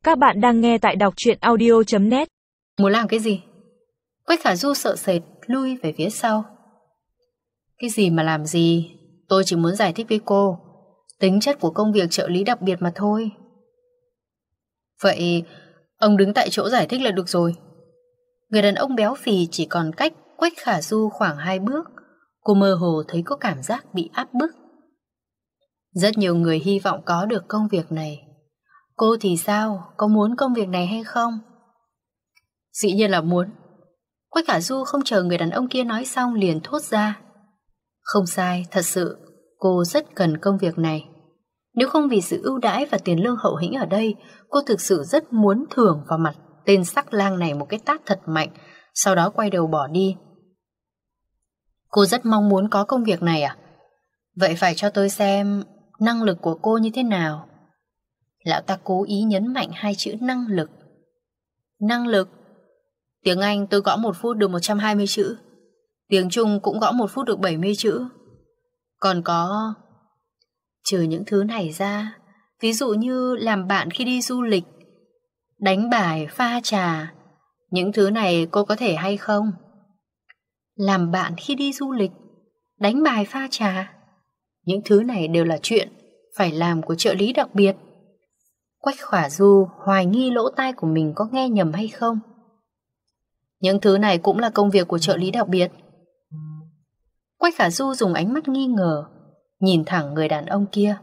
Các bạn đang nghe tại đọc truyện audio.net. Muốn làm cái gì? Quách Khả Du sợ sệt lui về phía sau. Cái gì mà làm gì? Tôi chỉ muốn giải thích với cô tính chất của công việc trợ lý đặc biệt mà thôi. Vậy ông đứng tại chỗ giải thích là được rồi. Người đàn ông béo phì chỉ còn cách Quách Khả Du khoảng 2 bước. Cô mơ hồ thấy có cảm giác bị áp bức. Rất nhiều người hy vọng có được công việc này. Cô thì sao? Có muốn công việc này hay không? Dĩ nhiên là muốn. Quách Khả Du không chờ người đàn ông kia nói xong liền thốt ra. Không sai, thật sự cô rất cần công việc này. Nếu không vì sự ưu đãi và tiền lương hậu hĩnh ở đây, cô thực sự rất muốn thưởng vào mặt tên sắc lang này một cái tát thật mạnh, sau đó quay đầu bỏ đi. Cô rất mong muốn có công việc này à? Vậy phải cho tôi xem năng lực của cô như thế nào. Lão ta cố ý nhấn mạnh hai chữ năng lực. Năng lực? Tiếng Anh tôi gõ 1 phút được 120 chữ. Tiếng Trung cũng gõ 1 phút được 70 chữ. Còn có... Trừ những thứ này ra, ví dụ như làm bạn khi đi du lịch, đánh bài, pha trà, những thứ này cô có thể hay không? Làm bạn khi đi du lịch, đánh bài, pha trà, những thứ này đều là chuyện phải làm của trợ lý đặc biệt. Quách Khả Du hoài nghi lỗ tai của mình có nghe nhầm hay không. Những thứ này cũng là công việc của trợ lý đặc biệt. Quách Khả Du dùng ánh mắt nghi ngờ nhìn thẳng người đàn ông kia.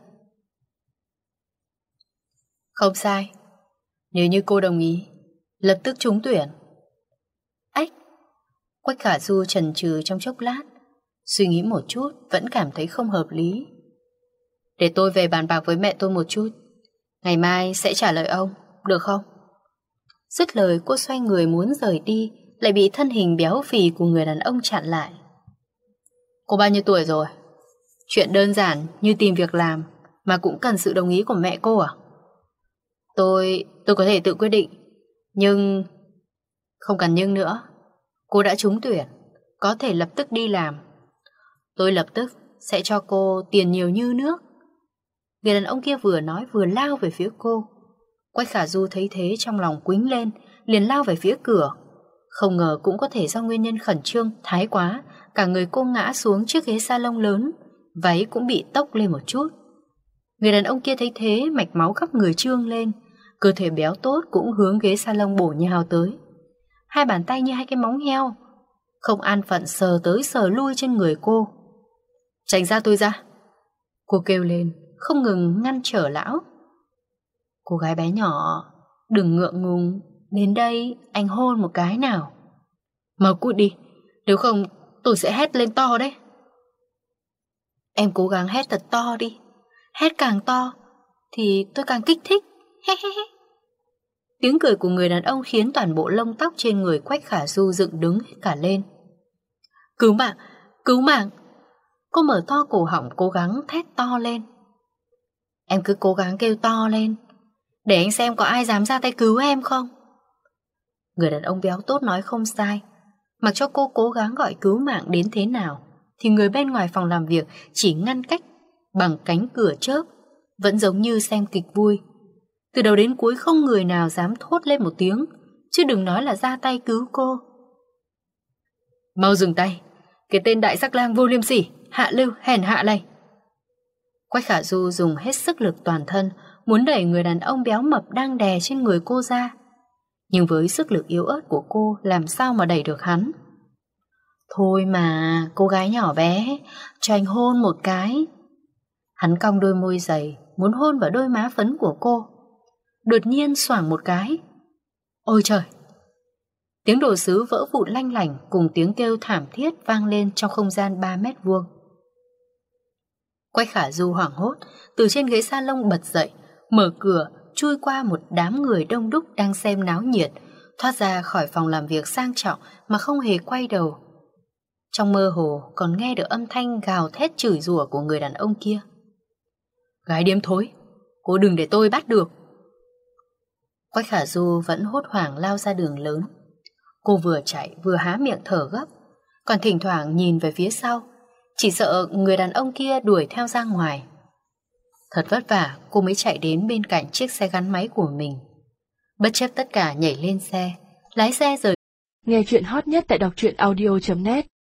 Không sai. Nếu như cô đồng ý, lập tức trúng tuyển. Ách! Quách Khả Du chần chừ trong chốc lát, suy nghĩ một chút vẫn cảm thấy không hợp lý. Để tôi về bàn bạc với mẹ tôi một chút, ngày mai sẽ trả lời ông, được không? Dứt lời cô xoay người muốn rời đi, lại bị thân hình béo phì của người đàn ông chặn lại. Cô bao nhiêu tuổi rồi? Chuyện đơn giản như tìm việc làm mà cũng cần sự đồng ý của mẹ cô à? Tôi có thể tự quyết định. Nhưng... Không cần nhưng nữa. Cô đã trúng tuyển, có thể lập tức đi làm. Tôi lập tức sẽ cho cô tiền nhiều như nước. Người đàn ông kia vừa nói vừa lao về phía cô. Quách Khả Du thấy thế trong lòng quýnh lên, liền lao về phía cửa. Không ngờ cũng có thể do nguyên nhân khẩn trương thái quá, cả người cô ngã xuống chiếc ghế salon lớn, váy cũng bị tốc lên một chút. Người đàn ông kia thấy thế, mạch máu khắp người trương lên, cơ thể béo tốt cũng hướng ghế salon bổ nhào tới. Hai bàn tay như hai cái móng heo, không an phận sờ tới sờ lui trên người cô. Tránh ra tôi ra! Cô kêu lên, không ngừng ngăn trở lão. Cô gái bé nhỏ, đừng ngượng ngùng, đến đây anh hôn một cái nào. Mau cút đi, nếu không tôi sẽ hét lên to đấy. Em cố gắng hét thật to đi, hét càng to thì tôi càng kích thích. Tiếng cười của người đàn ông khiến toàn bộ lông tóc trên người Quách Khả Du dựng đứng hết cả lên. Cứu mạng, cứu mạng! Cô mở to cổ họng cố gắng thét to lên. Em cứ cố gắng kêu to lên, để anh xem có ai dám ra tay cứu em không. Người đàn ông béo tốt nói không sai. Mặc cho cô cố gắng gọi cứu mạng đến thế nào, thì người bên ngoài phòng làm việc chỉ ngăn cách bằng cánh cửa chớp, vẫn giống như xem kịch vui. Từ đầu đến cuối không người nào dám thốt lên một tiếng, chứ đừng nói là ra tay cứu cô. Mau dừng tay, cái tên đại sắc lang vô liêm sỉ, hạ lưu, hèn hạ này. Quách Khả Du dùng hết sức lực toàn thân, muốn đẩy người đàn ông béo mập đang đè trên người cô ra. Nhưng với sức lực yếu ớt của cô, làm sao mà đẩy được hắn. Thôi mà, cô gái nhỏ bé, cho anh hôn một cái. Hắn cong đôi môi dày, muốn hôn vào đôi má phấn của cô. Đột nhiên xoảng một cái. Ôi trời! Tiếng đồ sứ vỡ vụn lanh lảnh cùng tiếng kêu thảm thiết vang lên trong không gian 3 mét vuông. Quách Khả Du hoảng hốt, từ trên ghế salon bật dậy, mở cửa, chui qua một đám người đông đúc đang xem náo nhiệt, thoát ra khỏi phòng làm việc sang trọng mà không hề quay đầu. Trong mơ hồ còn nghe được âm thanh gào thét chửi rủa của người đàn ông kia. Gái điếm thối, cô đừng để tôi bắt được. Quách Khả Du vẫn hốt hoảng lao ra đường lớn. Cô vừa chạy vừa há miệng thở gấp, còn thỉnh thoảng nhìn về phía sau, chỉ sợ người đàn ông kia đuổi theo ra ngoài. Thật vất vả cô mới chạy đến bên cạnh chiếc xe gắn máy của mình. Bất chấp tất cả nhảy lên xe, lái xe rời. Nghe chuyện hot nhất tại đọc truyện audio.net